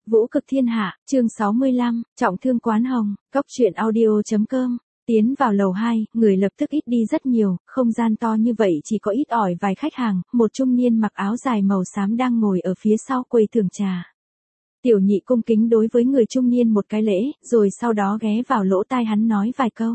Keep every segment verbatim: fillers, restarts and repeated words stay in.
Vũ cực thiên hạ, chương sáu mươi lăm, trọng thương quán hồng, cốc truyện audio chấm com. Tiến vào lầu hai, người lập tức ít đi rất nhiều, không gian to như vậy chỉ có ít ỏi vài khách hàng, một trung niên mặc áo dài màu xám đang ngồi ở phía sau quầy thưởng trà. Tiểu nhị cung kính đối với người trung niên một cái lễ, rồi sau đó ghé vào lỗ tai hắn nói vài câu.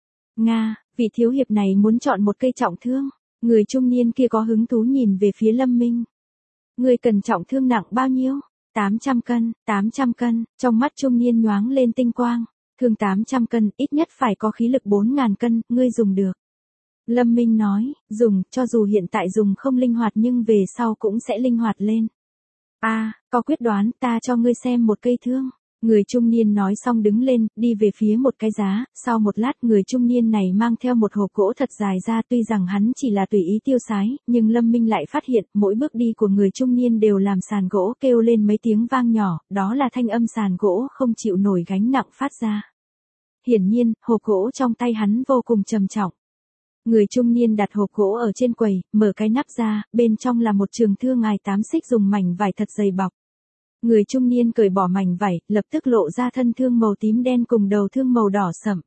Nga, vị thiếu hiệp này muốn chọn một cây trọng thương. Người trung niên kia có hứng thú nhìn về phía Lâm Minh. Người cần trọng thương nặng bao nhiêu? tám trăm cân, tám trăm cân, trong mắt trung niên nhoáng lên tinh quang. Thương tám trăm cân, ít nhất phải có khí lực bốn nghìn cân, ngươi dùng được. Lâm Minh nói, dùng, cho dù hiện tại dùng không linh hoạt nhưng về sau cũng sẽ linh hoạt lên. A, à, có quyết đoán, ta cho ngươi xem một cây thương. Người trung niên nói xong đứng lên, đi về phía một cái giá, sau một lát người trung niên này mang theo một hộp gỗ thật dài ra, tuy rằng hắn chỉ là tùy ý tiêu sái, nhưng Lâm Minh lại phát hiện, mỗi bước đi của người trung niên đều làm sàn gỗ kêu lên mấy tiếng vang nhỏ, đó là thanh âm sàn gỗ không chịu nổi gánh nặng phát ra. Hiển nhiên, hộp gỗ trong tay hắn vô cùng trầm trọng. Người trung niên đặt hộp gỗ ở trên quầy, mở cái nắp ra, bên trong là một trường thương ngài tám xích dùng mảnh vải thật dày bọc. Người trung niên cởi bỏ mảnh vải, lập tức lộ ra thân thương màu tím đen cùng đầu thương màu đỏ sẫm.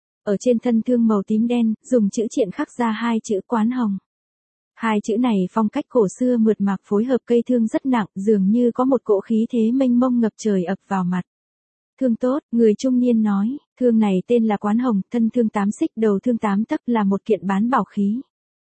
Ở trên thân thương màu tím đen, dùng chữ triện khắc ra hai chữ quán hồng. Hai chữ này phong cách cổ xưa mượt mà phối hợp cây thương rất nặng, dường như có một cỗ khí thế mênh mông ngập trời ập vào mặt. Thương tốt, người trung niên nói, thương này tên là quán hồng, thân thương tám xích, đầu thương tám tấc, là một kiện bán bảo khí.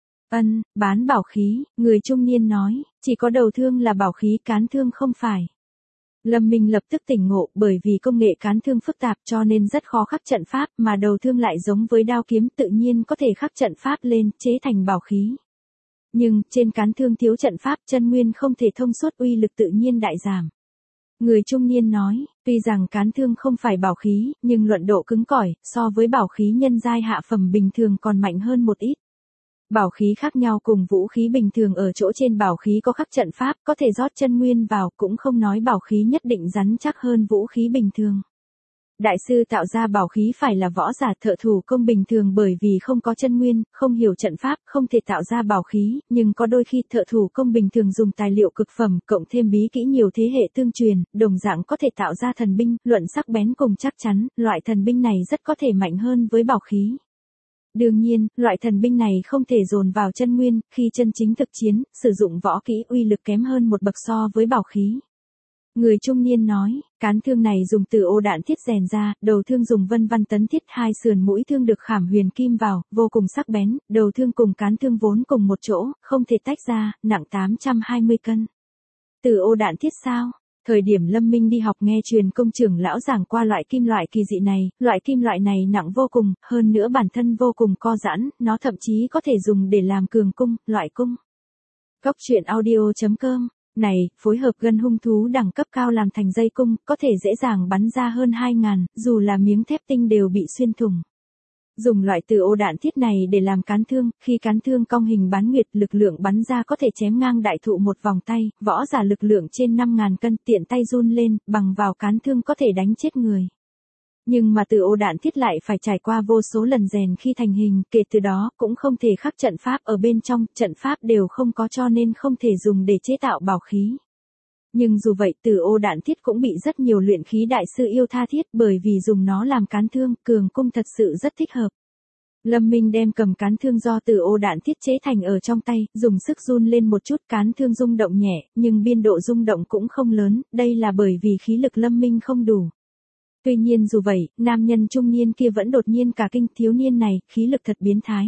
Ân, bán bảo khí, người trung niên nói, chỉ có đầu thương là bảo khí, cán thương không phải. Lâm Minh lập tức tỉnh ngộ, bởi vì công nghệ cán thương phức tạp cho nên rất khó khắc trận pháp, mà đầu thương lại giống với đao kiếm tự nhiên có thể khắc trận pháp lên, chế thành bảo khí. Nhưng, trên cán thương thiếu trận pháp, chân nguyên không thể thông suốt, uy lực tự nhiên đại giảm. Người trung niên nói, tuy rằng cán thương không phải bảo khí, nhưng luận độ cứng cỏi, so với bảo khí nhân giai hạ phẩm bình thường còn mạnh hơn một ít. Bảo khí khác nhau cùng vũ khí bình thường ở chỗ trên bảo khí có khắc trận pháp, có thể rót chân nguyên vào, cũng không nói bảo khí nhất định rắn chắc hơn vũ khí bình thường. Đại sư tạo ra bảo khí phải là võ giả thợ thủ công bình thường, bởi vì không có chân nguyên, không hiểu trận pháp, không thể tạo ra bảo khí, nhưng có đôi khi thợ thủ công bình thường dùng tài liệu cực phẩm, cộng thêm bí kỹ nhiều thế hệ tương truyền, đồng dạng có thể tạo ra thần binh, luận sắc bén cùng chắc chắn, loại thần binh này rất có thể mạnh hơn với bảo khí. Đương nhiên, loại thần binh này không thể dồn vào chân nguyên, khi chân chính thực chiến, sử dụng võ kỹ uy lực kém hơn một bậc so với bảo khí. Người trung niên nói, cán thương này dùng từ ô đạn thiết rèn ra, đầu thương dùng vân văn tấn thiết, hai sườn mũi thương được khảm huyền kim vào, vô cùng sắc bén, đầu thương cùng cán thương vốn cùng một chỗ, không thể tách ra, nặng tám trăm hai mươi cân. Từ ô đạn thiết sao? Thời điểm Lâm Minh đi học nghe truyền công trưởng lão giảng qua loại kim loại kỳ dị này, loại kim loại này nặng vô cùng, hơn nữa bản thân vô cùng co giãn, nó thậm chí có thể dùng để làm cường cung, loại cung. Cốc truyện audio chấm com. Này, phối hợp gân hung thú đẳng cấp cao làm thành dây cung, có thể dễ dàng bắn ra hơn hai ngàn, dù là miếng thép tinh đều bị xuyên thủng. Dùng loại từ ô đạn thiết này để làm cán thương, khi cán thương cong hình bán nguyệt, lực lượng bắn ra có thể chém ngang đại thụ một vòng tay, võ giả lực lượng trên năm nghìn cân tiện tay run lên, bằng vào cán thương có thể đánh chết người. Nhưng mà từ ô đạn thiết lại phải trải qua vô số lần rèn khi thành hình, kể từ đó cũng không thể khắc trận pháp ở bên trong, trận pháp đều không có cho nên không thể dùng để chế tạo bảo khí. Nhưng dù vậy từ ô đạn thiết cũng bị rất nhiều luyện khí đại sư yêu tha thiết, bởi vì dùng nó làm cán thương, cường cung thật sự rất thích hợp. Lâm Minh đem cầm cán thương do từ ô đạn thiết chế thành ở trong tay, dùng sức run lên một chút, cán thương rung động nhẹ, nhưng biên độ rung động cũng không lớn, đây là bởi vì khí lực Lâm Minh không đủ. Tuy nhiên dù vậy, nam nhân trung niên kia vẫn đột nhiên cả kinh, thiếu niên này, khí lực thật biến thái.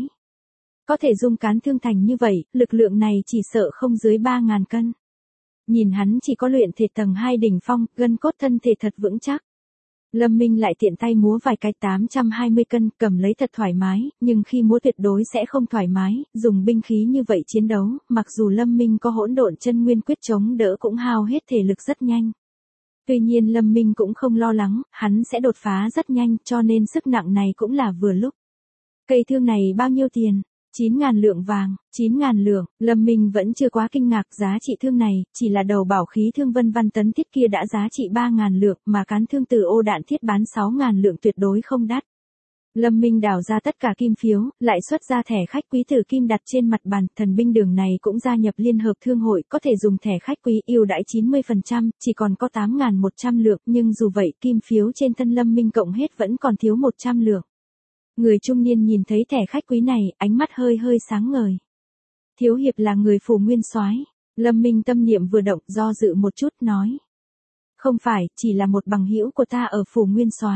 Có thể dung cán thương thành như vậy, lực lượng này chỉ sợ không dưới ba nghìn cân. Nhìn hắn chỉ có luyện thể tầng hai đỉnh phong, gân cốt thân thể thật vững chắc. Lâm Minh lại tiện tay múa vài cái tám trăm hai mươi cân, cầm lấy thật thoải mái, nhưng khi múa tuyệt đối sẽ không thoải mái, dùng binh khí như vậy chiến đấu, mặc dù Lâm Minh có hỗn độn chân nguyên quyết chống đỡ cũng hao hết thể lực rất nhanh. Tuy nhiên Lâm Minh cũng không lo lắng, hắn sẽ đột phá rất nhanh, cho nên sức nặng này cũng là vừa lúc. Cây thương này bao nhiêu tiền? chín ngàn lượng vàng, chín ngàn lượng, Lâm Minh vẫn chưa quá kinh ngạc, giá trị thương này, chỉ là đầu bảo khí thương vân văn tấn thiết kia đã giá trị ba ngàn lượng, mà cán thương từ ô đạn thiết bán sáu ngàn lượng tuyệt đối không đắt. Lâm Minh đào ra tất cả kim phiếu, lại xuất ra thẻ khách quý tử kim đặt trên mặt bàn, thần binh đường này cũng gia nhập liên hợp thương hội, có thể dùng thẻ khách quý ưu đãi chín mươi phần trăm, chỉ còn có tám nghìn một trăm lượng, nhưng dù vậy kim phiếu trên thân Lâm Minh cộng hết vẫn còn thiếu một trăm lượng. Người trung niên nhìn thấy thẻ khách quý này, ánh mắt hơi hơi sáng ngời. Thiếu hiệp là người Phủ Nguyên Soái. Lâm Minh tâm niệm vừa động, do dự một chút nói. Không phải, chỉ là một bằng hữu của ta ở Phủ Nguyên Soái.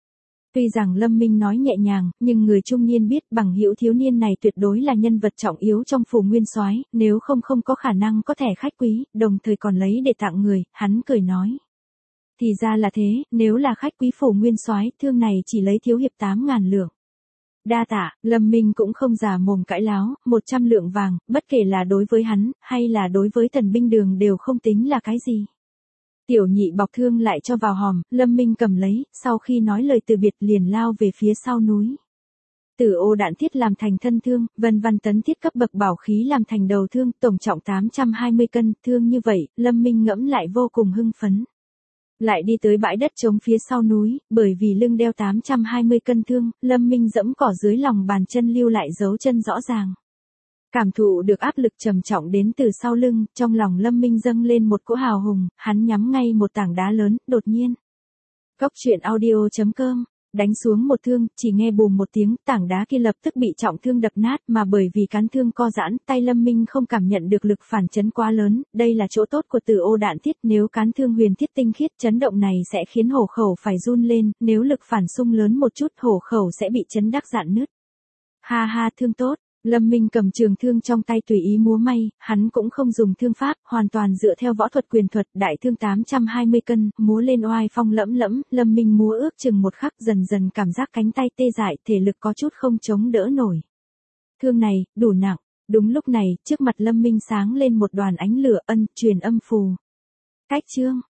Tuy rằng Lâm Minh nói nhẹ nhàng, nhưng người trung niên biết bằng hữu thiếu niên này tuyệt đối là nhân vật trọng yếu trong Phủ Nguyên Soái, nếu không không có khả năng có thẻ khách quý, đồng thời còn lấy để tặng người, hắn cười nói. Thì ra là thế, nếu là khách quý Phủ Nguyên Soái, thương này chỉ lấy thiếu hiệp tám ngàn lượng. Đa tạ, Lâm Minh cũng không già mồm cãi láo, một trăm lượng vàng, bất kể là đối với hắn, hay là đối với thần binh đường đều không tính là cái gì. Tiểu nhị bọc thương lại cho vào hòm, Lâm Minh cầm lấy, sau khi nói lời từ biệt liền lao về phía sau núi. Tử ô đạn thiết làm thành thân thương, vân văn tấn thiết cấp bậc bảo khí làm thành đầu thương, tổng trọng tám trăm hai mươi cân, thương như vậy, Lâm Minh ngẫm lại vô cùng hưng phấn. Lại đi tới bãi đất trống phía sau núi, bởi vì lưng đeo tám trăm hai mươi cân thương, Lâm Minh dẫm cỏ dưới lòng bàn chân lưu lại dấu chân rõ ràng. Cảm thụ được áp lực trầm trọng đến từ sau lưng, trong lòng Lâm Minh dâng lên một cỗ hào hùng, hắn nhắm ngay một tảng đá lớn, đột nhiên. Cốc truyện audio chấm com, đánh xuống một thương, chỉ nghe bùm một tiếng, tảng đá kia lập tức bị trọng thương đập nát, mà bởi vì cán thương co giãn, tay Lâm Minh không cảm nhận được lực phản chấn quá lớn, đây là chỗ tốt của Tử ô đạn thiết, nếu cán thương huyền thiết tinh khiết, chấn động này sẽ khiến hổ khẩu phải run lên, nếu lực phản xung lớn một chút, hổ khẩu sẽ bị chấn đắc dạn nứt. Ha ha, thương tốt. Lâm Minh cầm trường thương trong tay tùy ý múa may, hắn cũng không dùng thương pháp, hoàn toàn dựa theo võ thuật quyền thuật, đại thương tám trăm hai mươi cân, múa lên oai phong lẫm lẫm, Lâm Minh múa ước chừng một khắc dần dần cảm giác cánh tay tê dại, thể lực có chút không chống đỡ nổi. Thương này, đủ nặng, đúng lúc này, trước mặt Lâm Minh sáng lên một đoàn ánh lửa ân, truyền âm phù. Cách chương.